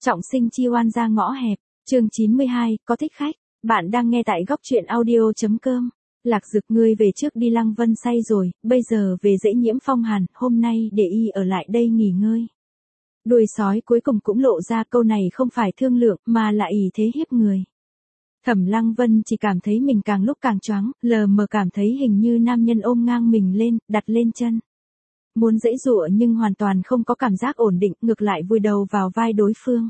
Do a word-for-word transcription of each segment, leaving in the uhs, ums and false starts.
Trọng sinh chi oan ra ngõ hẹp, chương chín mươi hai, có thích khách. Bạn đang nghe tại góc truyện audio.com. Lạc Dực, ngươi về trước đi, Lăng Vân say rồi, bây giờ về dễ nhiễm phong hàn, hôm nay để y ở lại đây nghỉ ngơi. Đuôi sói cuối cùng cũng lộ ra câu này không phải thương lượng mà là ỷ thế hiếp người. Thẩm Lăng Vân chỉ cảm thấy mình càng lúc càng choáng, lờ mờ cảm thấy hình như nam nhân ôm ngang mình lên, đặt lên chân. Muốn giãy giụa nhưng hoàn toàn không có cảm giác ổn định, ngược lại vùi đầu vào vai đối phương.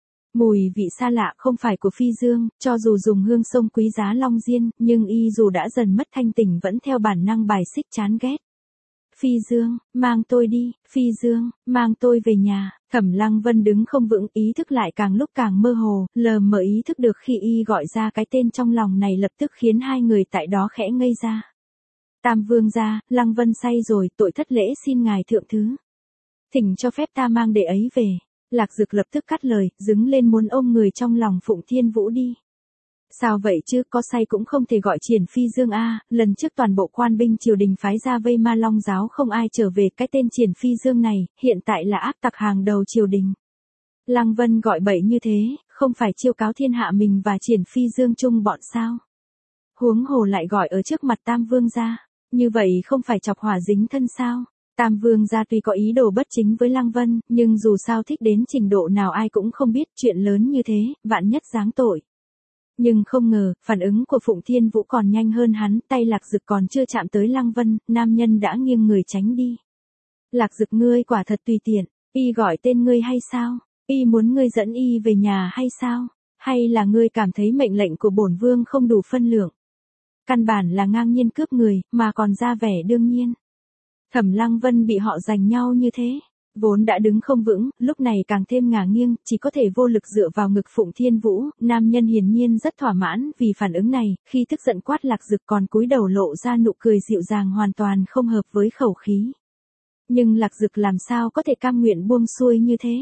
Mùi vị xa lạ không phải của Phi Dương, cho dù dùng hương sông quý giá Long Diên, nhưng y dù đã dần mất thanh tỉnh vẫn theo bản năng bài xích chán ghét. Phi Dương, mang tôi đi, Phi Dương, mang tôi về nhà. Thẩm Lăng Vân đứng không vững, ý thức lại càng lúc càng mơ hồ, lờ mờ ý thức được khi y gọi ra cái tên trong lòng này lập tức khiến hai người tại đó khẽ ngây ra. Tam vương gia, Lăng Vân say rồi, tội thất lễ xin ngài thượng thứ. Thỉnh cho phép ta mang đệ ấy về. Lạc Dực lập tức cắt lời, đứng lên muốn ôm người trong lòng Phụng Thiên Vũ đi. Sao vậy chứ, có say cũng không thể gọi Triển Phi Dương a, lần trước toàn bộ quan binh triều đình phái ra vây Ma Long giáo không ai trở về, cái tên Triển Phi Dương này, hiện tại là ác tặc hàng đầu triều đình. Lăng Vân gọi bậy như thế, không phải chiêu cáo thiên hạ mình và Triển Phi Dương chung bọn sao? Huống hồ lại gọi ở trước mặt Tam vương gia, như vậy không phải chọc hỏa dính thân sao? Tam vương gia tuy có ý đồ bất chính với Lăng Vân, nhưng dù sao thích đến trình độ nào ai cũng không biết, chuyện lớn như thế, vạn nhất giáng tội. Nhưng không ngờ, phản ứng của Phụng Thiên Vũ còn nhanh hơn hắn, tay Lạc Dực còn chưa chạm tới Lăng Vân, nam nhân đã nghiêng người tránh đi. Lạc Dực, ngươi quả thật tùy tiện, y gọi tên ngươi hay sao? Y muốn ngươi dẫn y về nhà hay sao? Hay là ngươi cảm thấy mệnh lệnh của bổn vương không đủ phân lượng? Căn bản là ngang nhiên cướp người, mà còn ra vẻ đương nhiên. Thẩm Lăng Vân bị họ giành nhau như thế, vốn đã đứng không vững, lúc này càng thêm ngả nghiêng, chỉ có thể vô lực dựa vào ngực Phụng Thiên Vũ, nam nhân hiển nhiên rất thỏa mãn vì phản ứng này, khi tức giận quát Lạc Dực còn cúi đầu lộ ra nụ cười dịu dàng hoàn toàn không hợp với khẩu khí. Nhưng Lạc Dực làm sao có thể cam nguyện buông xuôi như thế?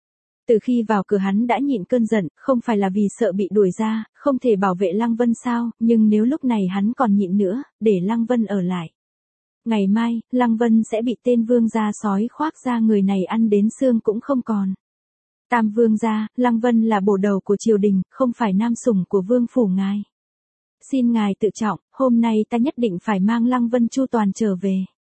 Từ khi vào cửa hắn đã nhịn cơn giận, không phải là vì sợ bị đuổi ra, không thể bảo vệ Lăng Vân sao, nhưng nếu lúc này hắn còn nhịn nữa, để Lăng Vân ở lại. Ngày mai, Lăng Vân sẽ bị tên vương gia sói khoác ra người này ăn đến xương cũng không còn. Tam vương gia, Lăng Vân là bổ đầu của triều đình, không phải nam sủng của vương phủ ngài. Xin ngài tự trọng, hôm nay ta nhất định phải mang Lăng Vân chu toàn trở về.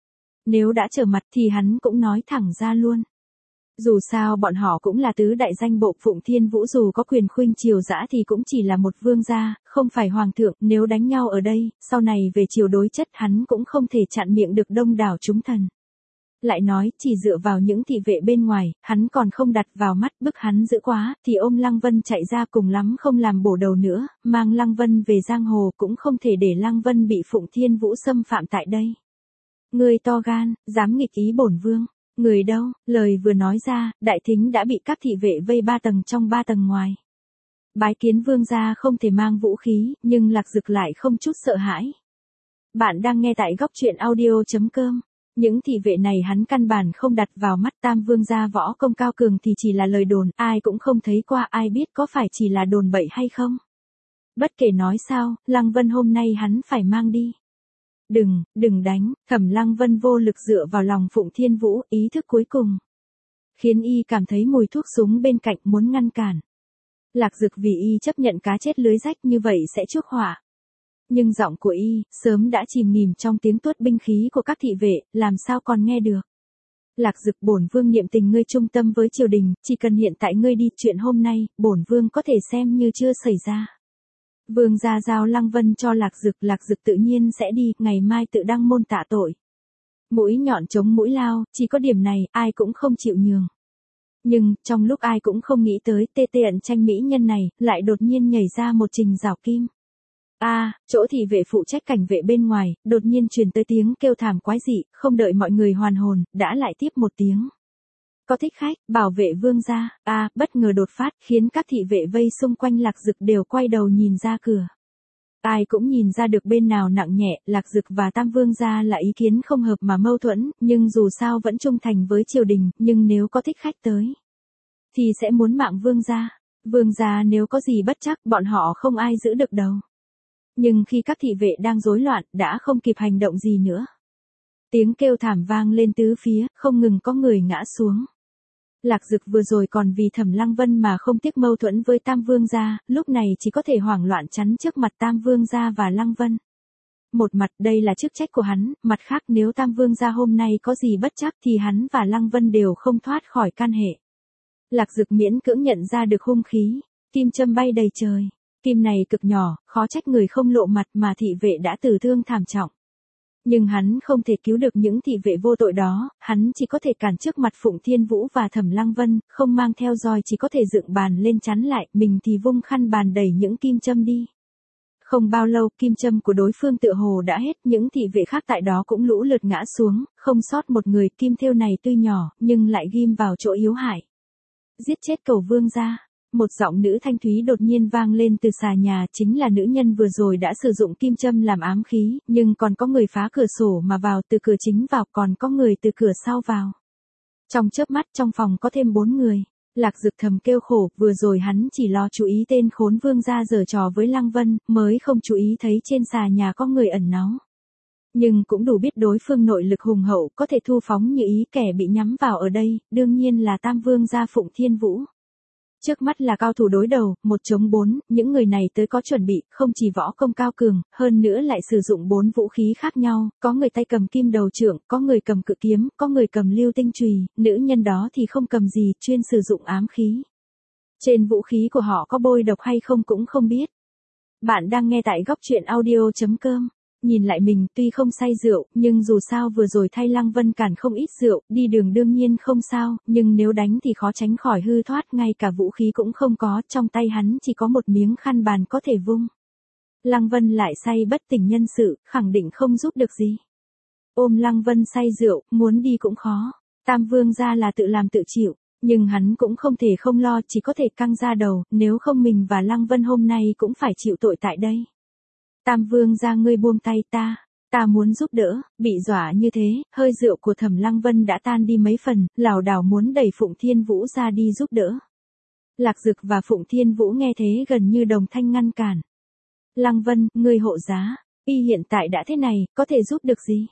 Nếu đã trở mặt thì hắn cũng nói thẳng ra luôn. Dù sao bọn họ cũng là tứ đại danh bộ, Phụng Thiên Vũ dù có quyền khuynh triều dã thì cũng chỉ là một vương gia, không phải hoàng thượng, nếu đánh nhau ở đây, sau này về triều đối chất hắn cũng không thể chặn miệng được đông đảo chúng thần. Lại nói, chỉ dựa vào những thị vệ bên ngoài, hắn còn không đặt vào mắt, bức hắn dữ quá, thì ôm Lăng Vân chạy ra cùng lắm không làm bổ đầu nữa, mang Lăng Vân về giang hồ cũng không thể để Lăng Vân bị Phụng Thiên Vũ xâm phạm tại đây. Người to gan, dám nghịch ý bổn vương. Người đâu, lời vừa nói ra, đại thính đã bị các thị vệ vây ba tầng trong ba tầng ngoài. Bái kiến vương gia không thể mang vũ khí, nhưng Lạc Dực lại không chút sợ hãi. Bạn đang nghe tại góc truyện audio.com. Những thị vệ này hắn căn bản không đặt vào mắt, Tam vương gia võ công cao cường thì chỉ là lời đồn, ai cũng không thấy qua, ai biết có phải chỉ là đồn bậy hay không. Bất kể nói sao, Lăng Vân hôm nay hắn phải mang đi. Đừng, đừng đánh, Thẩm Lăng Vân vô lực dựa vào lòng Phụng Thiên Vũ, ý thức cuối cùng. Khiến y cảm thấy mùi thuốc súng bên cạnh muốn ngăn cản. Lạc Dực vì y chấp nhận cá chết lưới rách như vậy sẽ chuốc họa. Nhưng giọng của y, sớm đã chìm nghỉm trong tiếng tuốt binh khí của các thị vệ, làm sao còn nghe được. Lạc Dực, bổn vương niệm tình ngươi trung tâm với triều đình, chỉ cần hiện tại ngươi đi, chuyện hôm nay, bổn vương có thể xem như chưa xảy ra. Vương gia giao Lăng Vân cho Lạc Dực, Lạc Dực tự nhiên sẽ đi, ngày mai tự đăng môn tạ tội. Mũi nhọn chống mũi lao, chỉ có điểm này, ai cũng không chịu nhường. Nhưng, trong lúc ai cũng không nghĩ tới, tê tê ẩn tranh mỹ nhân này, lại đột nhiên nhảy ra một trình rào kim. A, à, chỗ thị vệ phụ trách cảnh vệ bên ngoài, đột nhiên truyền tới tiếng kêu thảm quái dị, không đợi mọi người hoàn hồn, đã lại tiếp một tiếng. Có thích khách, bảo vệ vương gia, a, à, bất ngờ đột phát, khiến các thị vệ vây xung quanh Lạc Dực đều quay đầu nhìn ra cửa. Ai cũng nhìn ra được bên nào nặng nhẹ, Lạc Dực và Tam vương gia là ý kiến không hợp mà mâu thuẫn, nhưng dù sao vẫn trung thành với triều đình, nhưng nếu có thích khách tới, thì sẽ muốn mạng vương gia. Vương gia nếu có gì bất trắc, bọn họ không ai giữ được đâu. Nhưng khi các thị vệ đang rối loạn, đã không kịp hành động gì nữa. Tiếng kêu thảm vang lên tứ phía, không ngừng có người ngã xuống. Lạc Dực vừa rồi còn vì Thẩm Lăng Vân mà không tiếc mâu thuẫn với Tam Vương gia, lúc này chỉ có thể hoảng loạn chắn trước mặt Tam Vương gia và Lăng Vân. Một mặt đây là chức trách của hắn, mặt khác nếu Tam Vương gia hôm nay có gì bất trắc thì hắn và Lăng Vân đều không thoát khỏi can hệ. Lạc Dực miễn cưỡng nhận ra được hung khí, kim châm bay đầy trời. Kim này cực nhỏ, khó trách người không lộ mặt mà thị vệ đã tử thương thảm trọng. Nhưng hắn không thể cứu được những thị vệ vô tội đó, hắn chỉ có thể cản trước mặt Phụng Thiên Vũ và Thẩm Lăng Vân, không mang theo roi chỉ có thể dựng bàn lên chắn lại, mình thì vung khăn bàn đẩy những kim châm đi. Không bao lâu kim châm của đối phương tựa hồ đã hết, những thị vệ khác tại đó cũng lũ lượt ngã xuống, không sót một người. Kim thêu này tuy nhỏ, nhưng lại ghim vào chỗ yếu hại. Giết chết Cầu Vương gia. Một giọng nữ thanh thúy đột nhiên vang lên từ xà nhà, chính là nữ nhân vừa rồi đã sử dụng kim châm làm ám khí, nhưng còn có người phá cửa sổ mà vào từ cửa chính vào, còn có người từ cửa sau vào. Trong chớp mắt trong phòng có thêm bốn người. Lạc Dực thầm kêu khổ, vừa rồi hắn chỉ lo chú ý tên khốn vương gia giở trò với Lăng Vân, mới không chú ý thấy trên xà nhà có người ẩn náu. Nhưng cũng đủ biết đối phương nội lực hùng hậu, có thể thu phóng như ý. Kẻ bị nhắm vào ở đây, đương nhiên là Tam Vương gia Phụng Thiên Vũ. Trước mắt là cao thủ đối đầu, một chống bốn, những người này tới có chuẩn bị, không chỉ võ công cao cường, hơn nữa lại sử dụng bốn vũ khí khác nhau, có người tay cầm kim đầu trượng, có người cầm cự kiếm, có người cầm lưu tinh chùy, nữ nhân đó thì không cầm gì, chuyên sử dụng ám khí. Trên vũ khí của họ có bôi độc hay không cũng không biết. Bạn đang nghe tại góc truyện audio chấm com. Nhìn lại mình tuy không say rượu, nhưng dù sao vừa rồi thay Lăng Vân cản không ít rượu, đi đường đương nhiên không sao, nhưng nếu đánh thì khó tránh khỏi hư thoát, ngay cả vũ khí cũng không có, trong tay hắn chỉ có một miếng khăn bàn có thể vung. Lăng Vân lại say bất tỉnh nhân sự, khẳng định không giúp được gì. Ôm Lăng Vân say rượu, muốn đi cũng khó. Tam Vương gia là tự làm tự chịu, nhưng hắn cũng không thể không lo, chỉ có thể căng ra đầu, nếu không mình và Lăng Vân hôm nay cũng phải chịu tội tại đây. Tam Vương gia ngươi buông tay ta, ta muốn giúp đỡ. Bị dọa như thế, hơi rượu của Thẩm Lăng Vân đã tan đi mấy phần, lảo đảo muốn đẩy Phụng Thiên Vũ ra đi giúp đỡ. Lạc Dực và Phụng Thiên Vũ nghe thế gần như đồng thanh ngăn cản. Lăng Vân, ngươi hộ giá, y hiện tại đã thế này, có thể giúp được gì?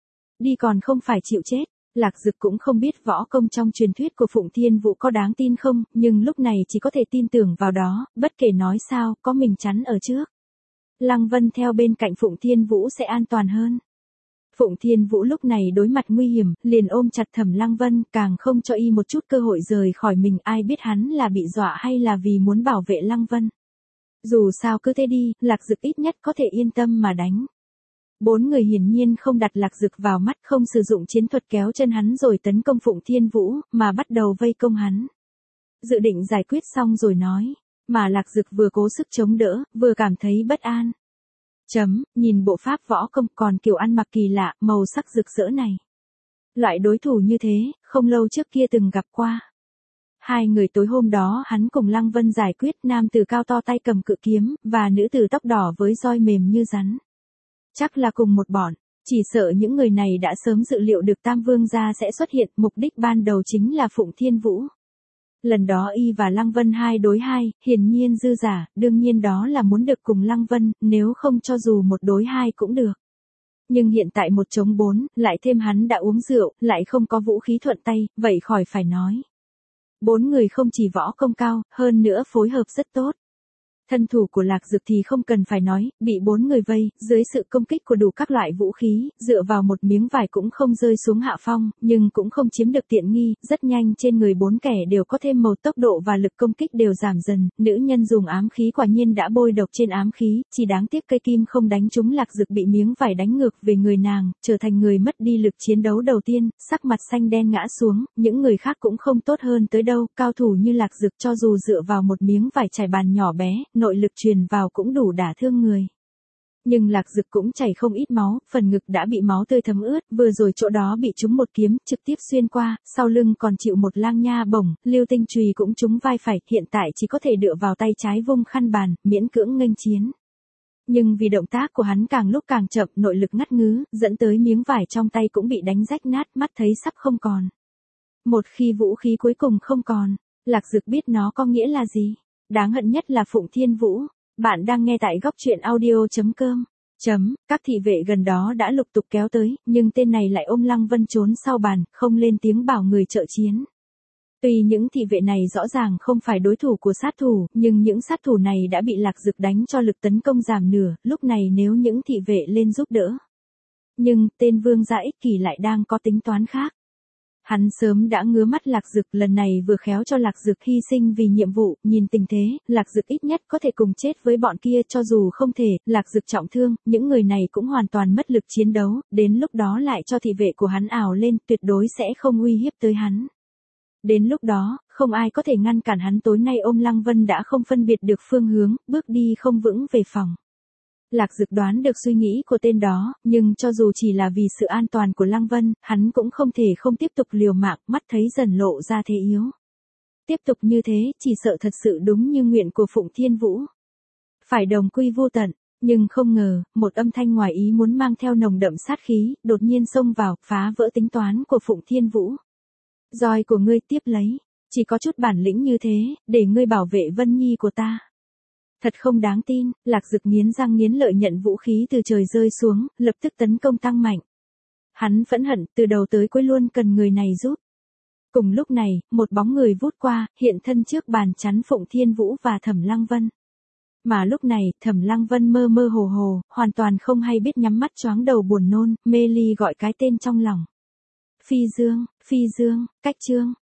Đi còn không phải chịu chết. Lạc Dực cũng không biết võ công trong truyền thuyết của Phụng Thiên Vũ có đáng tin không, nhưng lúc này chỉ có thể tin tưởng vào đó, bất kể nói sao, có mình chắn ở trước. Lăng Vân theo bên cạnh Phụng Thiên Vũ sẽ an toàn hơn. Phụng Thiên Vũ lúc này đối mặt nguy hiểm, liền ôm chặt Thẩm Lăng Vân, càng không cho y một chút cơ hội rời khỏi mình, ai biết hắn là bị dọa hay là vì muốn bảo vệ Lăng Vân. Dù sao cứ thế đi, Lạc Dực ít nhất có thể yên tâm mà đánh. Bốn người hiển nhiên không đặt Lạc Dực vào mắt, không sử dụng chiến thuật kéo chân hắn rồi tấn công Phụng Thiên Vũ, mà bắt đầu vây công hắn. Dự định giải quyết xong rồi nói. Mà Lạc Dực vừa cố sức chống đỡ, vừa cảm thấy bất an. Chấm, nhìn bộ pháp võ công còn kiểu ăn mặc kỳ lạ, màu sắc rực rỡ này. Loại đối thủ như thế, không lâu trước kia từng gặp qua. Hai người tối hôm đó hắn cùng Lăng Vân giải quyết, nam tử cao to tay cầm cự kiếm, và nữ tử tóc đỏ với roi mềm như rắn. Chắc là cùng một bọn, chỉ sợ những người này đã sớm dự liệu được Tam Vương gia sẽ xuất hiện, mục đích ban đầu chính là Phụng Thiên Vũ. Lần đó y và Lăng Vân hai đối hai, hiển nhiên dư giả, đương nhiên đó là muốn được cùng Lăng Vân, nếu không cho dù một đối hai cũng được. Nhưng hiện tại một chống bốn, lại thêm hắn đã uống rượu, lại không có vũ khí thuận tay, vậy khỏi phải nói. Bốn người không chỉ võ công cao, hơn nữa phối hợp rất tốt. Thân thủ của Lạc Dực thì không cần phải nói, bị bốn người vây, dưới sự công kích của đủ các loại vũ khí, dựa vào một miếng vải cũng không rơi xuống hạ phong, nhưng cũng không chiếm được tiện nghi, rất nhanh trên người bốn kẻ đều có thêm màu, tốc độ và lực công kích đều giảm dần, nữ nhân dùng ám khí quả nhiên đã bôi độc trên ám khí, chỉ đáng tiếc cây kim không đánh trúng Lạc Dực, bị miếng vải đánh ngược về người nàng, trở thành người mất đi lực chiến đấu đầu tiên, sắc mặt xanh đen ngã xuống, những người khác cũng không tốt hơn tới đâu, cao thủ như Lạc Dực cho dù dựa vào một miếng vải trải bàn nhỏ bé, nội lực truyền vào cũng đủ đả thương người. Nhưng Lạc Dực cũng chảy không ít máu, phần ngực đã bị máu tươi thấm ướt, vừa rồi chỗ đó bị trúng một kiếm, trực tiếp xuyên qua, sau lưng còn chịu một lang nha bổng, lưu tinh chùy cũng trúng vai phải, hiện tại chỉ có thể dựa vào tay trái vung khăn bàn, miễn cưỡng nghênh chiến. Nhưng vì động tác của hắn càng lúc càng chậm, nội lực ngắt ngứ, dẫn tới miếng vải trong tay cũng bị đánh rách nát, mắt thấy sắp không còn. Một khi vũ khí cuối cùng không còn, Lạc Dực biết nó có nghĩa là gì. Đáng hận nhất là Phụng Thiên Vũ. Bạn đang nghe tại góc truyện audio chấm com. Chấm, các thị vệ gần đó đã lục tục kéo tới, nhưng tên này lại ôm Lăng Vân trốn sau bàn, không lên tiếng bảo người trợ chiến. Tuy những thị vệ này rõ ràng không phải đối thủ của sát thủ, nhưng những sát thủ này đã bị Lạc Dực đánh cho lực tấn công giảm nửa, lúc này nếu những thị vệ lên giúp đỡ. Nhưng, tên Vương Gia ích kỷ lại đang có tính toán khác. Hắn sớm đã ngứa mắt Lạc Dực, lần này vừa khéo cho Lạc Dực hy sinh vì nhiệm vụ, nhìn tình thế, Lạc Dực ít nhất có thể cùng chết với bọn kia, cho dù không thể, Lạc Dực trọng thương, những người này cũng hoàn toàn mất lực chiến đấu, đến lúc đó lại cho thị vệ của hắn ảo lên, tuyệt đối sẽ không uy hiếp tới hắn. Đến lúc đó, không ai có thể ngăn cản hắn. Tối nay ôm Lăng Vân đã không phân biệt được phương hướng, bước đi không vững về phòng. Lạc Dực đoán được suy nghĩ của tên đó, nhưng cho dù chỉ là vì sự an toàn của Lăng Vân, hắn cũng không thể không tiếp tục liều mạng, mắt thấy dần lộ ra thế yếu. Tiếp tục như thế, chỉ sợ thật sự đúng như nguyện của Phụng Thiên Vũ. Phải đồng quy vô tận, nhưng không ngờ, một âm thanh ngoài ý muốn mang theo nồng đậm sát khí, đột nhiên xông vào, phá vỡ tính toán của Phụng Thiên Vũ. Roi của ngươi tiếp lấy, chỉ có chút bản lĩnh như thế, để ngươi bảo vệ Vân Nhi của ta. Thật không đáng tin, Lạc Dực nghiến răng nghiến lợi nhận vũ khí từ trời rơi xuống, lập tức tấn công tăng mạnh. Hắn phẫn hận, từ đầu tới cuối luôn cần người này giúp. Cùng lúc này, một bóng người vút qua, hiện thân trước bàn chắn Phụng Thiên Vũ và Thẩm Lăng Vân. Mà lúc này, Thẩm Lăng Vân mơ mơ hồ hồ, hoàn toàn không hay biết, nhắm mắt choáng đầu buồn nôn, mê ly gọi cái tên trong lòng. Phi Dương, Phi Dương, Cách Trương,